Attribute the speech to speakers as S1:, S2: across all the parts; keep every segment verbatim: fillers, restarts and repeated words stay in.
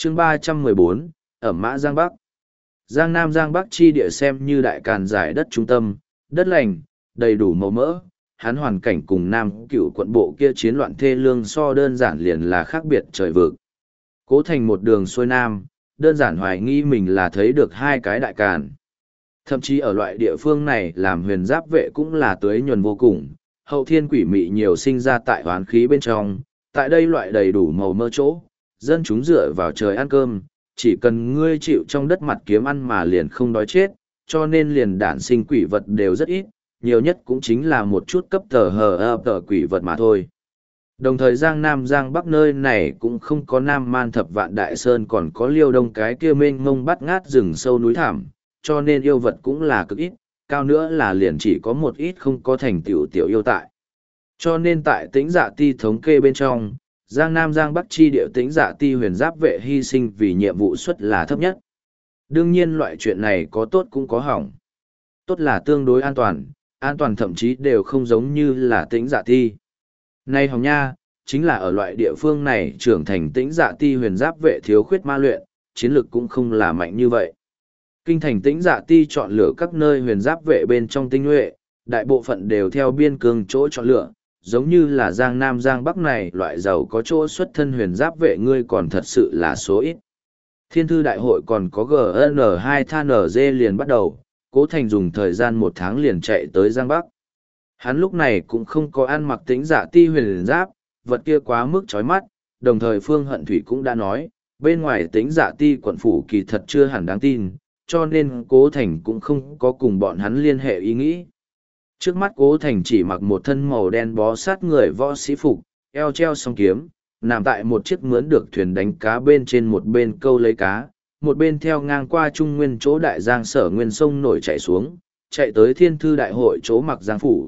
S1: chương ba trăm mười bốn, ẩm mã Giang Bắc. Giang Nam Giang Bắc chi địa xem như đại càn giải đất trung tâm, đất lành, đầy đủ màu mỡ. Hắn hoàn cảnh cùng Nam Cựu quận bộ kia chiến loạn thê lương so đơn giản liền là khác biệt trời vực. Cố Thành một đường xuôi Nam, đơn giản hoài nghi mình là thấy được hai cái đại càn. Thậm chí ở loại địa phương này làm huyền giáp vệ cũng là tưới nhuần vô cùng, hậu thiên quỷ mị nhiều sinh ra tại hoán khí bên trong, tại đây loại đầy đủ màu mỡ chỗ, dân chúng dựa vào trời ăn cơm, chỉ cần ngươi chịu trong đất mặt kiếm ăn mà liền không đói chết, cho nên liền đản sinh quỷ vật đều rất ít, nhiều nhất cũng chính là một chút cấp tờ hờ ơ tờ quỷ vật mà thôi. Đồng thời Giang Nam Giang Bắc nơi này cũng không có Nam Man Thập Vạn Đại Sơn còn có Liêu Đông cái kia mênh mông bắt ngát rừng sâu núi thảm, cho nên yêu vật cũng là cực ít, cao nữa là liền chỉ có một ít không có thành tựu tiểu yêu tại. Cho nên tại tĩnh dạ ti thống kê bên trong, Giang Nam Giang Bắc chi địa tĩnh dạ ti huyền giáp vệ hy sinh vì nhiệm vụ suất là thấp nhất. Đương nhiên loại chuyện này có tốt cũng có hỏng. Tốt là tương đối an toàn, an toàn thậm chí đều không giống như là tĩnh dạ ti. Này hỏng nha, chính là ở loại địa phương này trưởng thành tĩnh dạ ti huyền giáp vệ thiếu khuyết ma luyện, chiến lược cũng không là mạnh như vậy. Kinh thành tĩnh dạ ti chọn lựa các nơi huyền giáp vệ bên trong tinh nhuệ, đại bộ phận đều theo biên cương chỗ chọn lựa, giống như là Giang Nam Giang Bắc này loại giàu có chỗ xuất thân huyền giáp vệ ngươi còn thật sự là số ít. Thiên thư đại hội còn có G N hai T N G liền bắt đầu, Cố Thành dùng thời gian một tháng liền chạy tới Giang Bắc. Hắn lúc này cũng không có ăn mặc tĩnh dạ ti huyền giáp, vật kia quá mức chói mắt, đồng thời Phương Hận Thủy cũng đã nói, bên ngoài tĩnh dạ ti quận phủ kỳ thật chưa hẳn đáng tin, cho nên Cố Thành cũng không có cùng bọn hắn liên hệ ý nghĩ. Trước mắt Cố Thành chỉ mặc một thân màu đen bó sát người võ sĩ phục, eo treo song kiếm, nằm tại một chiếc mướn được thuyền đánh cá bên trên một bên câu lấy cá, một bên theo ngang qua trung nguyên chỗ đại giang sở nguyên sông nổi chạy xuống, chạy tới thiên thư đại hội chỗ mặc giang phủ.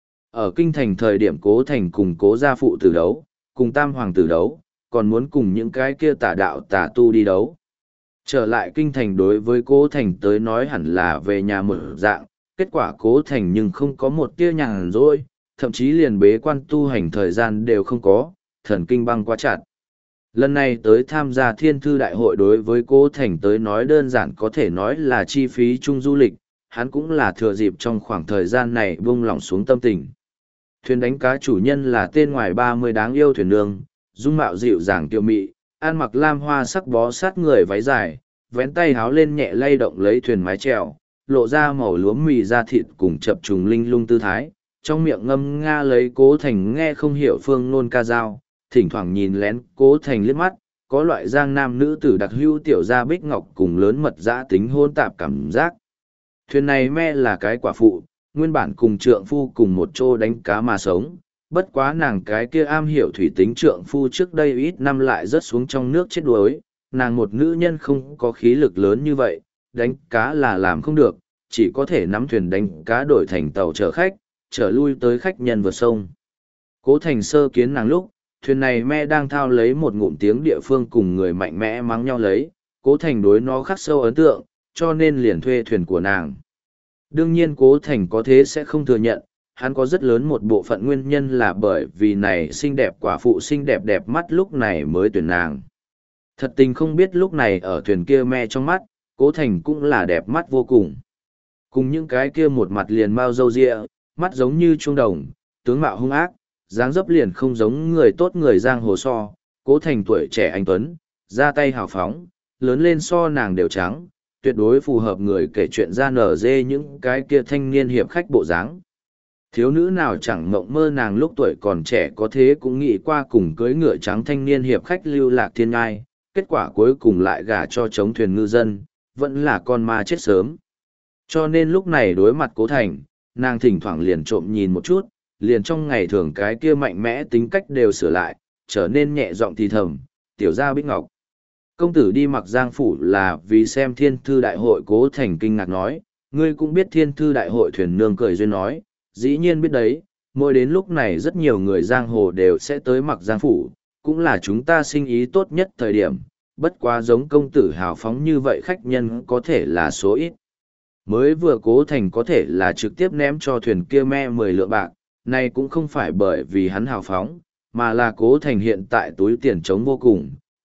S1: Ở kinh thành thời điểm Cố Thành cùng Cố gia phụ tử đấu, cùng tam hoàng tử đấu, còn muốn cùng những cái kia tà đạo tà tu đi đấu. Trở lại kinh thành đối với Cố Thành tới nói hẳn là về nhà mở dạng, kết quả Cố Thành nhưng không có một tia nhàn rỗi, thậm chí liền bế quan tu hành thời gian đều không có, thần kinh băng quá chặt. Lần này tới tham gia thiên thư đại hội đối với Cố Thành tới nói đơn giản có thể nói là chi phí chung du lịch, hắn cũng là thừa dịp trong khoảng thời gian này buông lỏng xuống tâm tình. Thuyền đánh cá chủ nhân là tên ngoài ba mươi đáng yêu thuyền nương, dung mạo dịu dàng tiêu mị, ăn mặc lam hoa sắc bó sát người váy dài, vén tay háo lên nhẹ lay động lấy thuyền mái chèo, lộ ra màu lúa mì da thịt cùng chập trùng linh lung tư thái, trong miệng ngâm nga lấy Cố Thành nghe không hiểu phương nôn ca dao, thỉnh thoảng nhìn lén Cố Thành liếc mắt, có loại Giang Nam nữ tử đặc hữu tiểu gia bích ngọc cùng lớn mật dã tính hôn tạp cảm giác. Thuyền này me là cái quả phụ, nguyên bản cùng trượng phu cùng một chỗ đánh cá mà sống, bất quá nàng cái kia am hiểu thủy tính trượng phu trước đây ít năm lại rớt xuống trong nước chết đuối, nàng một nữ nhân không có khí lực lớn như vậy, đánh cá là làm không được, chỉ có thể nắm thuyền đánh cá đổi thành tàu chở khách, chở lui tới khách nhân vượt sông. Cố Thành sơ kiến nàng lúc, thuyền này me đang thao lấy một ngụm tiếng địa phương cùng người mạnh mẽ mắng nhau lấy, Cố Thành đối nó khắc sâu ấn tượng, cho nên liền thuê thuyền của nàng. Đương nhiên Cố Thành có thế sẽ không thừa nhận, hắn có rất lớn một bộ phận nguyên nhân là bởi vì này xinh đẹp quả phụ xinh đẹp đẹp mắt lúc này mới tuyển nàng. Thật tình không biết lúc này ở thuyền kia me trong mắt, Cố Thành cũng là đẹp mắt vô cùng. Cùng những cái kia một mặt liền mau râu ria, mắt giống như trung đồng, tướng mạo hung ác, dáng dấp liền không giống người tốt người giang hồ so, Cố Thành tuổi trẻ anh tuấn, ra tay hào phóng, lớn lên so nàng đều trắng, tuyệt đối phù hợp người kể chuyện ra nở dê những cái kia thanh niên hiệp khách bộ dáng. Thiếu nữ nào chẳng mộng mơ nàng lúc tuổi còn trẻ có thế cũng nghĩ qua cùng cưới ngựa trắng thanh niên hiệp khách lưu lạc thiên ngai, kết quả cuối cùng lại gả cho chống thuyền ngư dân, vẫn là con ma chết sớm. Cho nên lúc này đối mặt Cố Thành, nàng thỉnh thoảng liền trộm nhìn một chút, liền trong ngày thường cái kia mạnh mẽ tính cách đều sửa lại, trở nên nhẹ giọng thì thầm, tiểu gia Bích Ngọc. Công tử đi mặc giang phủ là vì xem thiên thư đại hội. Cố Thành kinh ngạc nói, ngươi cũng biết thiên thư đại hội. Thuyền nương cười duyên nói, dĩ nhiên biết đấy, mỗi đến lúc này rất nhiều người giang hồ đều sẽ tới mặc giang phủ, cũng là chúng ta sinh ý tốt nhất thời điểm, bất quá giống công tử hào phóng như vậy khách nhân có thể là số ít. Mới vừa Cố Thành có thể là trực tiếp ném cho thuyền kia me mười lượng bạc, này cũng không phải bởi vì hắn hào phóng, mà là Cố Thành hiện tại túi tiền trống vô cùng,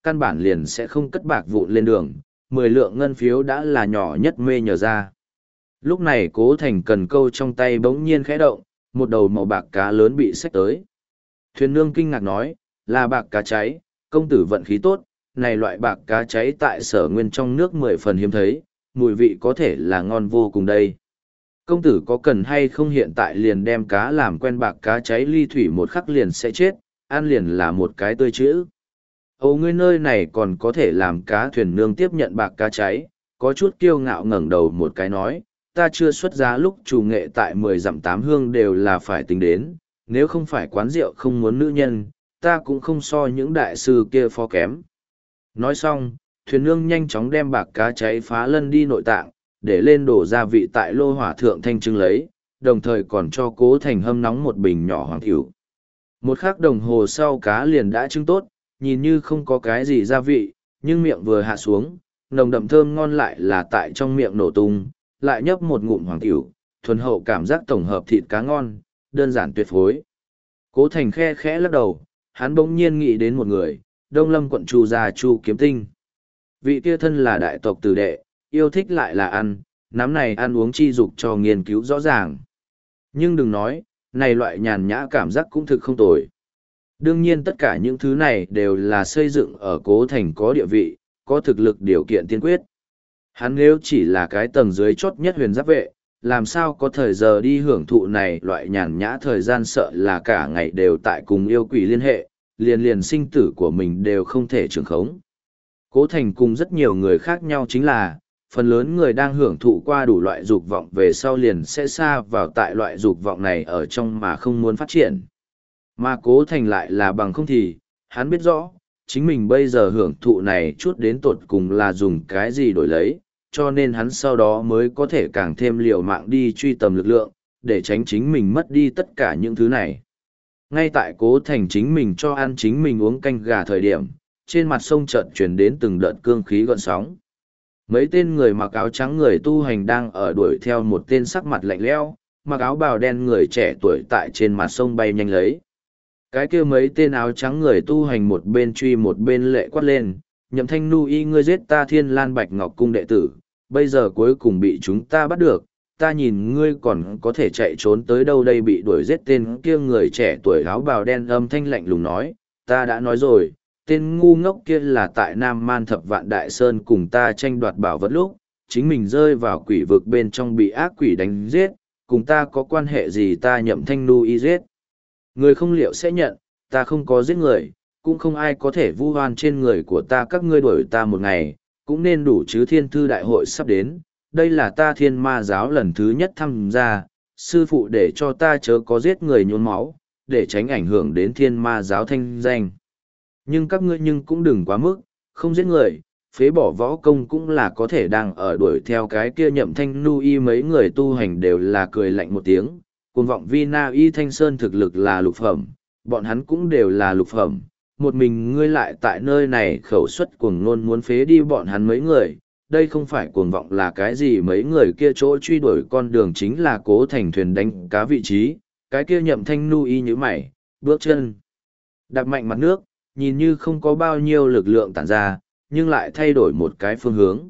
S1: căn bản liền sẽ không cất bạc vụn lên đường, mười lượng ngân phiếu đã là nhỏ nhất mê nhờ ra. Lúc này Cố Thành cần câu trong tay bỗng nhiên khẽ động, một đầu màu bạc cá lớn bị xách tới. Thuyền nương kinh ngạc nói, là bạc cá cháy, công tử vận khí tốt, này loại bạc cá cháy tại Sở Nguyên trong nước mười phần hiếm thấy, mùi vị có thể là ngon vô cùng đây. Công tử có cần hay không hiện tại liền đem cá làm quen bạc cá cháy ly thủy một khắc liền sẽ chết, ăn liền là một cái tươi chữ. Ồ, ngươi nơi này còn có thể làm cá. Thuyền nương tiếp nhận bạc cá cháy, có chút kiêu ngạo ngẩng đầu một cái nói, ta chưa xuất giá lúc chủ nghệ tại mười dặm tám hương đều là phải tính đến, nếu không phải quán rượu không muốn nữ nhân, ta cũng không so những đại sư kia phó kém. Nói xong, thuyền nương nhanh chóng đem bạc cá cháy phá lân đi nội tạng, để lên đổ gia vị tại lô hỏa thượng thanh trưng lấy, đồng thời còn cho Cố Thành hâm nóng một bình nhỏ hoàng tiểu. Một khắc đồng hồ sau cá liền đã trưng tốt, nhìn như không có cái gì gia vị, nhưng miệng vừa hạ xuống, nồng đậm thơm ngon lại là tại trong miệng nổ tung, lại nhấp một ngụm hoàng tiểu, thuần hậu cảm giác tổng hợp thịt cá ngon, đơn giản tuyệt phối. Cố Thành khe khẽ lắc đầu, hắn bỗng nhiên nghĩ đến một người, Đông Lâm quận Chu gia Chu Kiếm Tinh. Vị kia thân là đại tộc tử đệ, yêu thích lại là ăn, nắm này ăn uống chi dục cho nghiên cứu rõ ràng. Nhưng đừng nói, này loại nhàn nhã cảm giác cũng thực không tồi. Đương nhiên tất cả những thứ này đều là xây dựng ở Cố Thành có địa vị, có thực lực điều kiện tiên quyết. Hắn nếu chỉ là cái tầng dưới chốt nhất huyền giáp vệ, làm sao có thời giờ đi hưởng thụ này loại nhàn nhã thời gian, sợ là cả ngày đều tại cùng yêu quỷ liên hệ, liền liền sinh tử của mình đều không thể trường khống. Cố Thành cùng rất nhiều người khác nhau chính là, phần lớn người đang hưởng thụ qua đủ loại dục vọng về sau liền sẽ xa vào tại loại dục vọng này ở trong mà không muốn phát triển. Mà Cố Thành lại là bằng không thì, hắn biết rõ, chính mình bây giờ hưởng thụ này chút đến tột cùng là dùng cái gì đổi lấy, cho nên hắn sau đó mới có thể càng thêm liều mạng đi truy tầm lực lượng, để tránh chính mình mất đi tất cả những thứ này. Ngay tại Cố Thành chính mình cho ăn chính mình uống canh gà thời điểm, trên mặt sông chợt chuyển đến từng đợt cương khí gợn sóng. Mấy tên người mặc áo trắng người tu hành đang ở đuổi theo một tên sắc mặt lạnh lẽo, mặc áo bào đen người trẻ tuổi tại trên mặt sông bay nhanh lấy. Cái kia mấy tên áo trắng người tu hành một bên truy một bên lệ quát lên, Nhậm Thanh Nu y ngươi giết ta Thiên Lan Bạch Ngọc cung đệ tử, bây giờ cuối cùng bị chúng ta bắt được, ta nhìn ngươi còn có thể chạy trốn tới đâu đây. Bị đuổi giết tên kia người trẻ tuổi áo bào đen âm thanh lạnh lùng nói, ta đã nói rồi, tên ngu ngốc kia là tại Nam Man Thập Vạn Đại Sơn cùng ta tranh đoạt bảo vật lúc, chính mình rơi vào quỷ vực bên trong bị ác quỷ đánh giết, cùng ta có quan hệ gì. Ta Nhậm Thanh Nu y giết người không liệu sẽ nhận, ta không có giết người, cũng không ai có thể vu oan trên người của ta. Các ngươi đuổi ta một ngày, cũng nên đủ chứ. Thiên thư đại hội sắp đến, đây là ta Thiên Ma giáo lần thứ nhất tham gia, sư phụ để cho ta chớ có giết người nhuốm máu, để tránh ảnh hưởng đến Thiên Ma giáo thanh danh. Nhưng các ngươi nhưng cũng đừng quá mức, không giết người, phế bỏ võ công cũng là có thể. Đang ở đuổi theo cái kia Nhậm Thanh Nu y mấy người tu hành đều là cười lạnh một tiếng, cuồng vọng vi na y Thanh Sơn thực lực là lục phẩm, bọn hắn cũng đều là lục phẩm, một mình ngươi lại tại nơi này khẩu suất cuồng ngôn muốn phế đi bọn hắn mấy người, đây không phải cuồng vọng là cái gì. Mấy người kia chỗ truy đuổi con đường chính là Cố Thành thuyền đánh cá vị trí, cái kia Nhậm Thanh Nu y như mày, bước chân đạp mạnh mặt nước, nhìn như không có bao nhiêu lực lượng tản ra, nhưng lại thay đổi một cái phương hướng.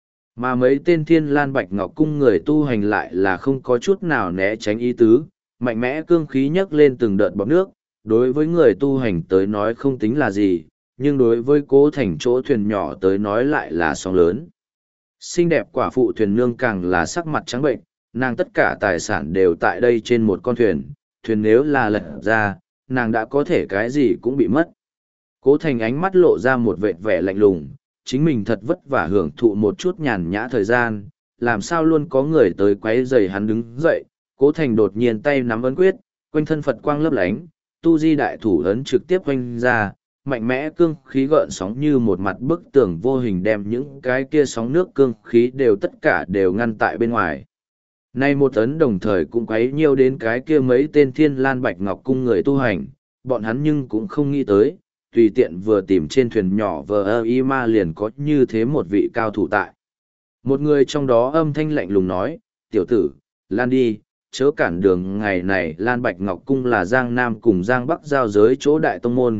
S1: Mà mấy tên Thiên Lan Bạch Ngọc cung người tu hành lại là không có chút nào né tránh ý tứ, mạnh mẽ cương khí nhấc lên từng đợt bọt nước, đối với người tu hành tới nói không tính là gì, nhưng đối với Cố Thành chỗ thuyền nhỏ tới nói lại là sóng lớn. Xinh đẹp quả phụ thuyền nương càng là sắc mặt trắng bệnh, nàng tất cả tài sản đều tại đây trên một con thuyền, thuyền nếu là lật ra, nàng đã có thể cái gì cũng bị mất. Cố Thành ánh mắt lộ ra một vệt vẻ lạnh lùng, chính mình thật vất vả hưởng thụ một chút nhàn nhã thời gian, làm sao luôn có người tới quấy rầy hắn đứng dậy. Cố Thành đột nhiên tay nắm ấn quyết, quanh thân Phật quang lấp lánh, tu di đại thủ ấn trực tiếp quanh ra, mạnh mẽ cương khí gợn sóng như một mặt bức tường vô hình đem những cái kia sóng nước cương khí đều tất cả đều ngăn tại bên ngoài. Nay một ấn đồng thời cũng quấy nhiều đến cái kia mấy tên Thiên Lan Bạch Ngọc cung người tu hành, bọn hắn nhưng cũng không nghĩ tới, tùy tiện vừa tìm trên thuyền nhỏ vờ ơ y ma liền có như thế một vị cao thủ tại. Một người trong đó âm thanh lạnh lùng nói, tiểu tử, lan đi, chớ cản đường. Ngày này Lan Bạch Ngọc Cung là Giang Nam cùng Giang Bắc giao giới chỗ đại tông môn,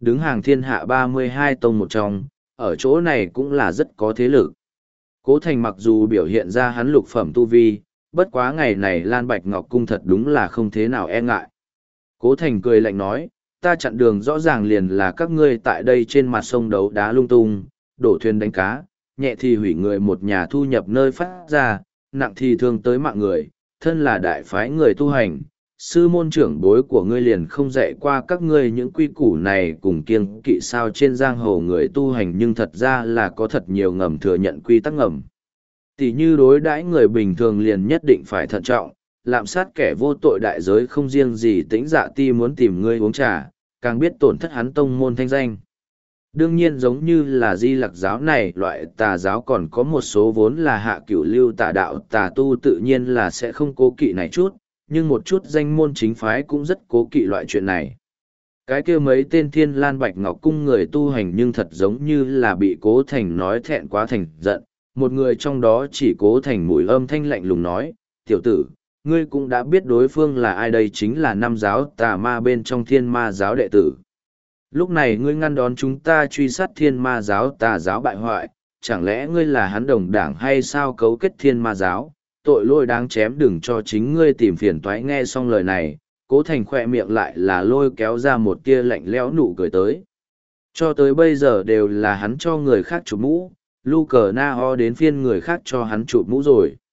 S1: đứng hàng thiên hạ ba mươi hai tông một trong, ở chỗ này cũng là rất có thế lực. Cố Thành mặc dù biểu hiện ra hắn lục phẩm tu vi, bất quá ngày này Lan Bạch Ngọc Cung thật đúng là không thế nào e ngại. Cố Thành cười lạnh nói, ta chặn đường rõ ràng liền là các ngươi tại đây trên mặt sông đấu đá lung tung, đổ thuyền đánh cá, nhẹ thì hủy người một nhà thu nhập nơi phát ra, nặng thì thương tới mạng người, thân là đại phái người tu hành. Sư môn trưởng bối của ngươi liền không dạy qua các ngươi những quy củ này cùng kiêng kỵ sao trên giang hồ người tu hành, nhưng thật ra là có thật nhiều ngầm thừa nhận quy tắc ngầm. Tỷ như đối đãi người bình thường liền nhất định phải thận trọng, lạm sát kẻ vô tội đại giới không riêng gì Tĩnh Dạ Ti muốn tìm ngươi uống trà, càng biết tổn thất hắn tông môn thanh danh. Đương nhiên giống như là Di Lặc giáo này loại tà giáo còn có một số vốn là hạ cửu lưu tà đạo tà tu tự nhiên là sẽ không cố kỵ này chút, nhưng một chút danh môn chính phái cũng rất cố kỵ loại chuyện này. Cái kia mấy tên Thiên Lan Bạch Ngọc Cung người tu hành nhưng thật giống như là bị Cố Thành nói thẹn quá thành giận, một người trong đó chỉ Cố Thành mũi âm thanh lạnh lùng nói, tiểu tử, ngươi cũng đã biết đối phương là ai, đây chính là năm giáo tà ma bên trong Thiên Ma giáo đệ tử. Lúc này ngươi ngăn đón chúng ta truy sát Thiên Ma giáo tà giáo bại hoại, chẳng lẽ ngươi là hắn đồng đảng hay sao cấu kết Thiên Ma giáo? Tội lỗi đáng chém, đừng cho chính ngươi tìm phiền toái. Nghe xong lời này, Cố Thành khỏe miệng lại là lôi kéo ra một tia lạnh lẽo nụ cười tới. Cho tới bây giờ đều là hắn cho người khác chụp mũ, lu cờ na ho đến phiên người khác cho hắn chụp mũ rồi.